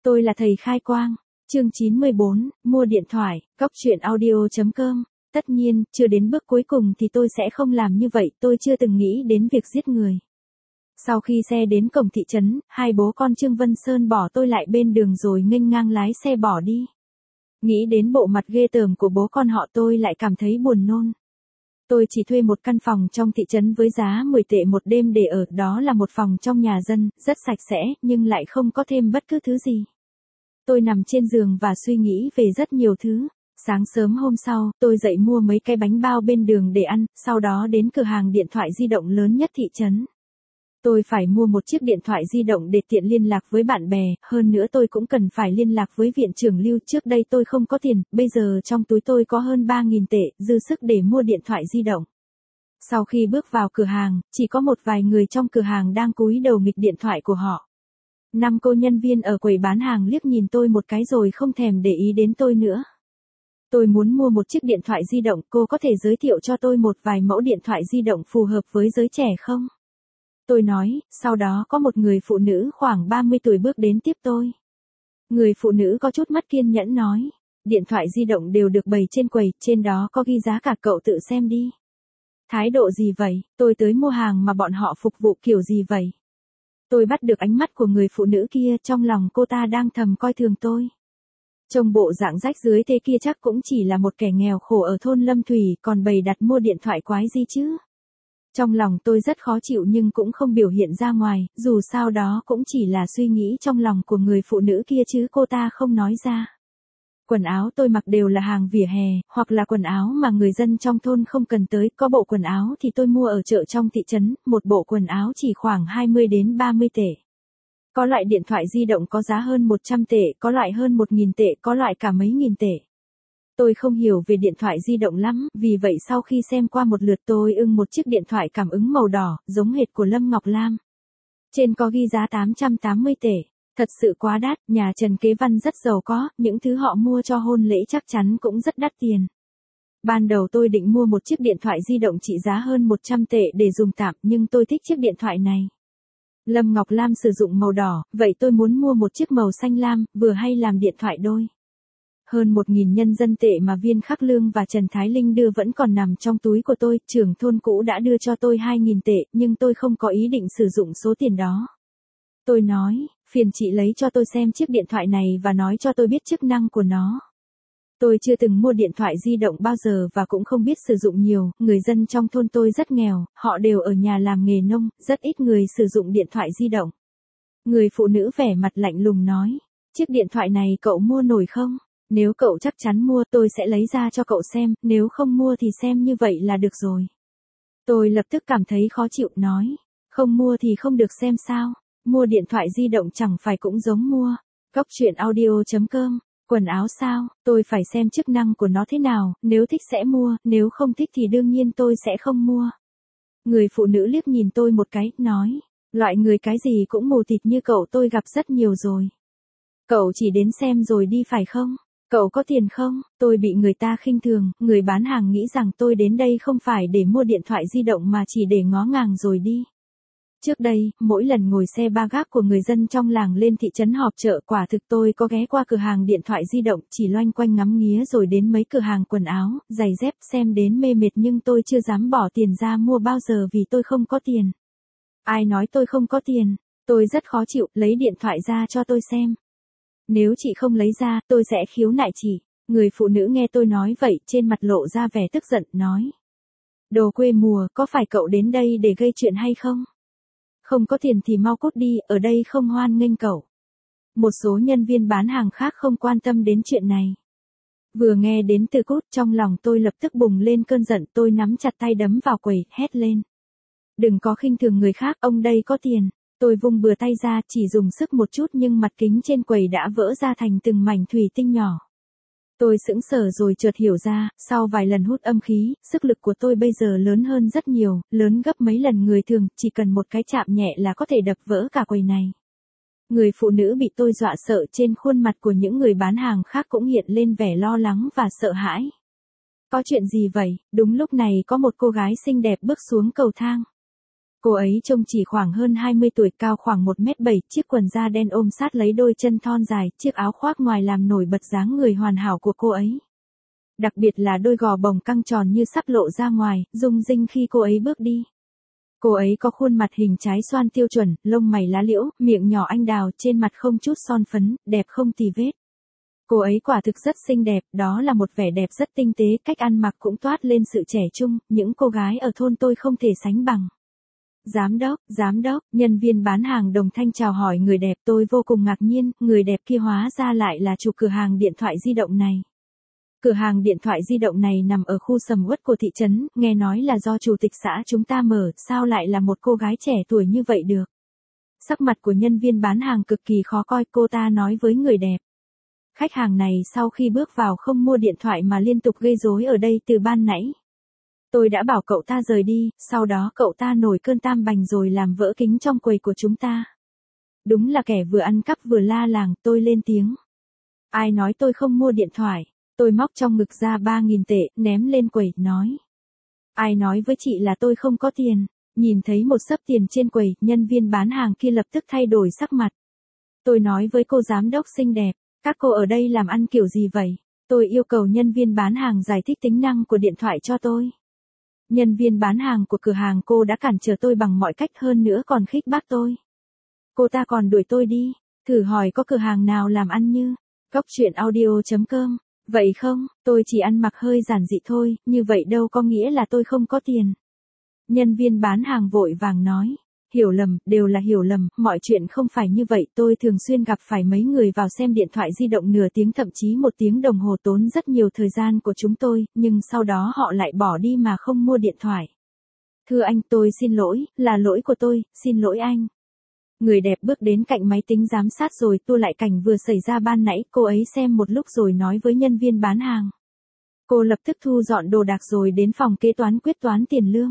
Tôi là thầy khai quang. Chương 94, mua điện thoại, cóc truyện audio.com. Tất nhiên, chưa đến bước cuối cùng thì tôi sẽ không làm như vậy, tôi chưa từng nghĩ đến việc giết người. Sau khi xe đến cổng thị trấn, hai bố con Trương Vân Sơn bỏ tôi lại bên đường rồi nghênh ngang lái xe bỏ đi. Nghĩ đến bộ mặt ghê tởm của bố con họ tôi lại cảm thấy buồn nôn. Tôi chỉ thuê một căn phòng trong thị trấn với giá 10 tệ một đêm để ở, đó là một phòng trong nhà dân, rất sạch sẽ, nhưng lại không có thêm bất cứ thứ gì. Tôi nằm trên giường và suy nghĩ về rất nhiều thứ. Sáng sớm hôm sau, tôi dậy mua mấy cái bánh bao bên đường để ăn, sau đó đến cửa hàng điện thoại di động lớn nhất thị trấn. Tôi phải mua một chiếc điện thoại di động để tiện liên lạc với bạn bè, hơn nữa tôi cũng cần phải liên lạc với viện trưởng Lưu. Trước đây tôi không có tiền, bây giờ trong túi tôi có hơn 3.000 tệ, dư sức để mua điện thoại di động. Sau khi bước vào cửa hàng, chỉ có một vài người trong cửa hàng đang cúi đầu nghịch điện thoại của họ. 5 cô nhân viên ở quầy bán hàng liếc nhìn tôi một cái rồi không thèm để ý đến tôi nữa. Tôi muốn mua một chiếc điện thoại di động, cô có thể giới thiệu cho tôi một vài mẫu điện thoại di động phù hợp với giới trẻ không? Tôi nói, sau đó có một người phụ nữ khoảng 30 tuổi bước đến tiếp tôi. Người phụ nữ có chút mắt kiên nhẫn nói, điện thoại di động đều được bày trên quầy, trên đó có ghi giá cả, cậu tự xem đi. Thái độ gì vậy, tôi tới mua hàng mà bọn họ phục vụ kiểu gì vậy? Tôi bắt được ánh mắt của người phụ nữ kia, trong lòng cô ta đang thầm coi thường tôi. Trông bộ dạng rách rưới thế kia chắc cũng chỉ là một kẻ nghèo khổ ở thôn Lâm Thủy, còn bày đặt mua điện thoại quái gì chứ? Trong lòng tôi rất khó chịu nhưng cũng không biểu hiện ra ngoài, dù sao đó cũng chỉ là suy nghĩ trong lòng của người phụ nữ kia chứ cô ta không nói ra. Quần áo tôi mặc đều là hàng vỉa hè, hoặc là quần áo mà người dân trong thôn không cần tới, có bộ quần áo thì tôi mua ở chợ trong thị trấn, một bộ quần áo chỉ khoảng 20 đến 30 tệ. Có loại điện thoại di động có giá hơn 100 tệ, có loại hơn 1.000 tệ, có loại cả mấy nghìn tệ. Tôi không hiểu về điện thoại di động lắm, vì vậy sau khi xem qua một lượt tôi ưng một chiếc điện thoại cảm ứng màu đỏ, giống hệt của Lâm Ngọc Lam. Trên có ghi giá 880 tệ. Thật sự quá đắt, nhà Trần Kế Văn rất giàu có, những thứ họ mua cho hôn lễ chắc chắn cũng rất đắt tiền. Ban đầu tôi định mua một chiếc điện thoại di động trị giá hơn 100 tệ để dùng tạm, nhưng tôi thích chiếc điện thoại này. Lâm Ngọc Lam sử dụng màu đỏ, vậy tôi muốn mua một chiếc màu xanh lam, vừa hay làm điện thoại đôi. Hơn 1.000 nhân dân tệ mà Viên Khắc Lương và Trần Thái Linh đưa vẫn còn nằm trong túi của tôi, trưởng thôn cũ đã đưa cho tôi 2.000 tệ, nhưng tôi không có ý định sử dụng số tiền đó. Tôi nói, phiền chị lấy cho tôi xem chiếc điện thoại này và nói cho tôi biết chức năng của nó. Tôi chưa từng mua điện thoại di động bao giờ và cũng không biết sử dụng nhiều, người dân trong thôn tôi rất nghèo, họ đều ở nhà làm nghề nông, rất ít người sử dụng điện thoại di động. Người phụ nữ vẻ mặt lạnh lùng nói, chiếc điện thoại này cậu mua nổi không? Nếu cậu chắc chắn mua tôi sẽ lấy ra cho cậu xem, nếu không mua thì xem như vậy là được rồi. Tôi lập tức cảm thấy khó chịu nói, không mua thì không được xem sao, mua điện thoại di động chẳng phải cũng giống mua. cóc truyện audio.com, quần áo sao, tôi phải xem chức năng của nó thế nào, nếu thích sẽ mua, nếu không thích thì đương nhiên tôi sẽ không mua. Người phụ nữ liếc nhìn tôi một cái, nói, loại người cái gì cũng mù tịt như cậu tôi gặp rất nhiều rồi. Cậu chỉ đến xem rồi đi phải không? Cậu có tiền không? Tôi bị người ta khinh thường, người bán hàng nghĩ rằng tôi đến đây không phải để mua điện thoại di động mà chỉ để ngó ngàng rồi đi. Trước đây, mỗi lần ngồi xe ba gác của người dân trong làng lên thị trấn họp chợ, quả thực tôi có ghé qua cửa hàng điện thoại di động, chỉ loanh quanh ngắm nghía rồi đến mấy cửa hàng quần áo, giày dép xem đến mê mệt nhưng tôi chưa dám bỏ tiền ra mua bao giờ vì tôi không có tiền. Ai nói tôi không có tiền? Tôi rất khó chịu, lấy điện thoại ra cho tôi xem. Nếu chị không lấy ra, tôi sẽ khiếu nại chị. Người phụ nữ nghe tôi nói vậy, trên mặt lộ ra vẻ tức giận, nói. Đồ quê mùa, có phải cậu đến đây để gây chuyện hay không? Không có tiền thì mau cút đi, ở đây không hoan nghênh cậu. Một số nhân viên bán hàng khác không quan tâm đến chuyện này. Vừa nghe đến từ cút, trong lòng tôi lập tức bùng lên cơn giận, tôi nắm chặt tay đấm vào quầy, hét lên. Đừng có khinh thường người khác, ông đây có tiền. Tôi vung bừa tay ra, chỉ dùng sức một chút nhưng mặt kính trên quầy đã vỡ ra thành từng mảnh thủy tinh nhỏ. Tôi sững sờ rồi chợt hiểu ra, sau vài lần hút âm khí, sức lực của tôi bây giờ lớn hơn rất nhiều, lớn gấp mấy lần người thường, chỉ cần một cái chạm nhẹ là có thể đập vỡ cả quầy này. Người phụ nữ bị tôi dọa sợ, trên khuôn mặt của những người bán hàng khác cũng hiện lên vẻ lo lắng và sợ hãi. Có chuyện gì vậy? Đúng lúc này có một cô gái xinh đẹp bước xuống cầu thang. Cô ấy trông chỉ khoảng hơn 20 tuổi, cao khoảng 1m7, chiếc quần da đen ôm sát lấy đôi chân thon dài, chiếc áo khoác ngoài làm nổi bật dáng người hoàn hảo của cô ấy. Đặc biệt là đôi gò bồng căng tròn như sắp lộ ra ngoài, rung rinh khi cô ấy bước đi. Cô ấy có khuôn mặt hình trái xoan tiêu chuẩn, lông mày lá liễu, miệng nhỏ anh đào, trên mặt không chút son phấn, đẹp không tì vết. Cô ấy quả thực rất xinh đẹp, đó là một vẻ đẹp rất tinh tế, cách ăn mặc cũng toát lên sự trẻ trung, những cô gái ở thôn tôi không thể sánh bằng. Giám đốc, nhân viên bán hàng đồng thanh chào hỏi người đẹp, tôi vô cùng ngạc nhiên, người đẹp kia hóa ra lại là chủ cửa hàng điện thoại di động này. Cửa hàng điện thoại di động này nằm ở khu sầm uất của thị trấn, nghe nói là do chủ tịch xã chúng ta mở, sao lại là một cô gái trẻ tuổi như vậy được. Sắc mặt của nhân viên bán hàng cực kỳ khó coi, cô ta nói với người đẹp. Khách hàng này sau khi bước vào không mua điện thoại mà liên tục gây rối ở đây từ ban nãy. Tôi đã bảo cậu ta rời đi, sau đó cậu ta nổi cơn tam bành rồi làm vỡ kính trong quầy của chúng ta. Đúng là kẻ vừa ăn cắp vừa la làng, tôi lên tiếng. Ai nói tôi không mua điện thoại? Tôi móc trong ngực ra 3.000 tệ, ném lên quầy, nói. Ai nói với chị là tôi không có tiền? Nhìn thấy một xấp tiền trên quầy, nhân viên bán hàng kia lập tức thay đổi sắc mặt. Tôi nói với cô giám đốc xinh đẹp, các cô ở đây làm ăn kiểu gì vậy? Tôi yêu cầu nhân viên bán hàng giải thích tính năng của điện thoại cho tôi. Nhân viên bán hàng của cửa hàng cô đã cản trở tôi bằng mọi cách, hơn nữa còn khích bác tôi. Cô ta còn đuổi tôi đi, thử hỏi có cửa hàng nào làm ăn như coctruyện.audio.com. Vậy không, tôi chỉ ăn mặc hơi giản dị thôi, như vậy đâu có nghĩa là tôi không có tiền. Nhân viên bán hàng vội vàng nói, hiểu lầm, đều là hiểu lầm, mọi chuyện không phải như vậy, tôi thường xuyên gặp phải mấy người vào xem điện thoại di động nửa tiếng thậm chí 1 tiếng đồng hồ, tốn rất nhiều thời gian của chúng tôi, nhưng sau đó họ lại bỏ đi mà không mua điện thoại. Thưa anh, tôi xin lỗi, là lỗi của tôi, xin lỗi anh. Người đẹp bước đến cạnh máy tính giám sát rồi tua lại cảnh vừa xảy ra ban nãy, cô ấy xem một lúc rồi nói với nhân viên bán hàng. Cô lập tức thu dọn đồ đạc rồi đến phòng kế toán quyết toán tiền lương.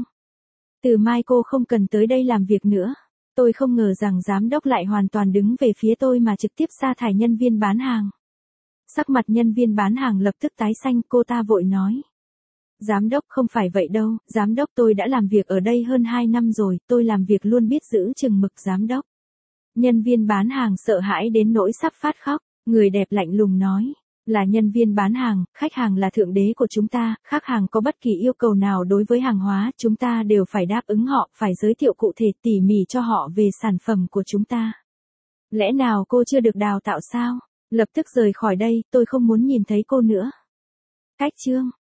Từ mai cô không cần tới đây làm việc nữa. Tôi không ngờ rằng giám đốc lại hoàn toàn đứng về phía tôi mà trực tiếp sa thải nhân viên bán hàng. Sắc mặt nhân viên bán hàng lập tức tái xanh, cô ta vội nói. Giám đốc không phải vậy đâu, giám đốc tôi đã làm việc ở đây hơn 2 năm rồi, tôi làm việc luôn biết giữ chừng mực giám đốc. Nhân viên bán hàng sợ hãi đến nỗi sắp phát khóc, người đẹp lạnh lùng nói. Là nhân viên bán hàng, khách hàng là thượng đế của chúng ta, khách hàng có bất kỳ yêu cầu nào đối với hàng hóa, chúng ta đều phải đáp ứng họ, phải giới thiệu cụ thể tỉ mỉ cho họ về sản phẩm của chúng ta. Lẽ nào cô chưa được đào tạo sao? Lập tức rời khỏi đây, tôi không muốn nhìn thấy cô nữa. Cách chương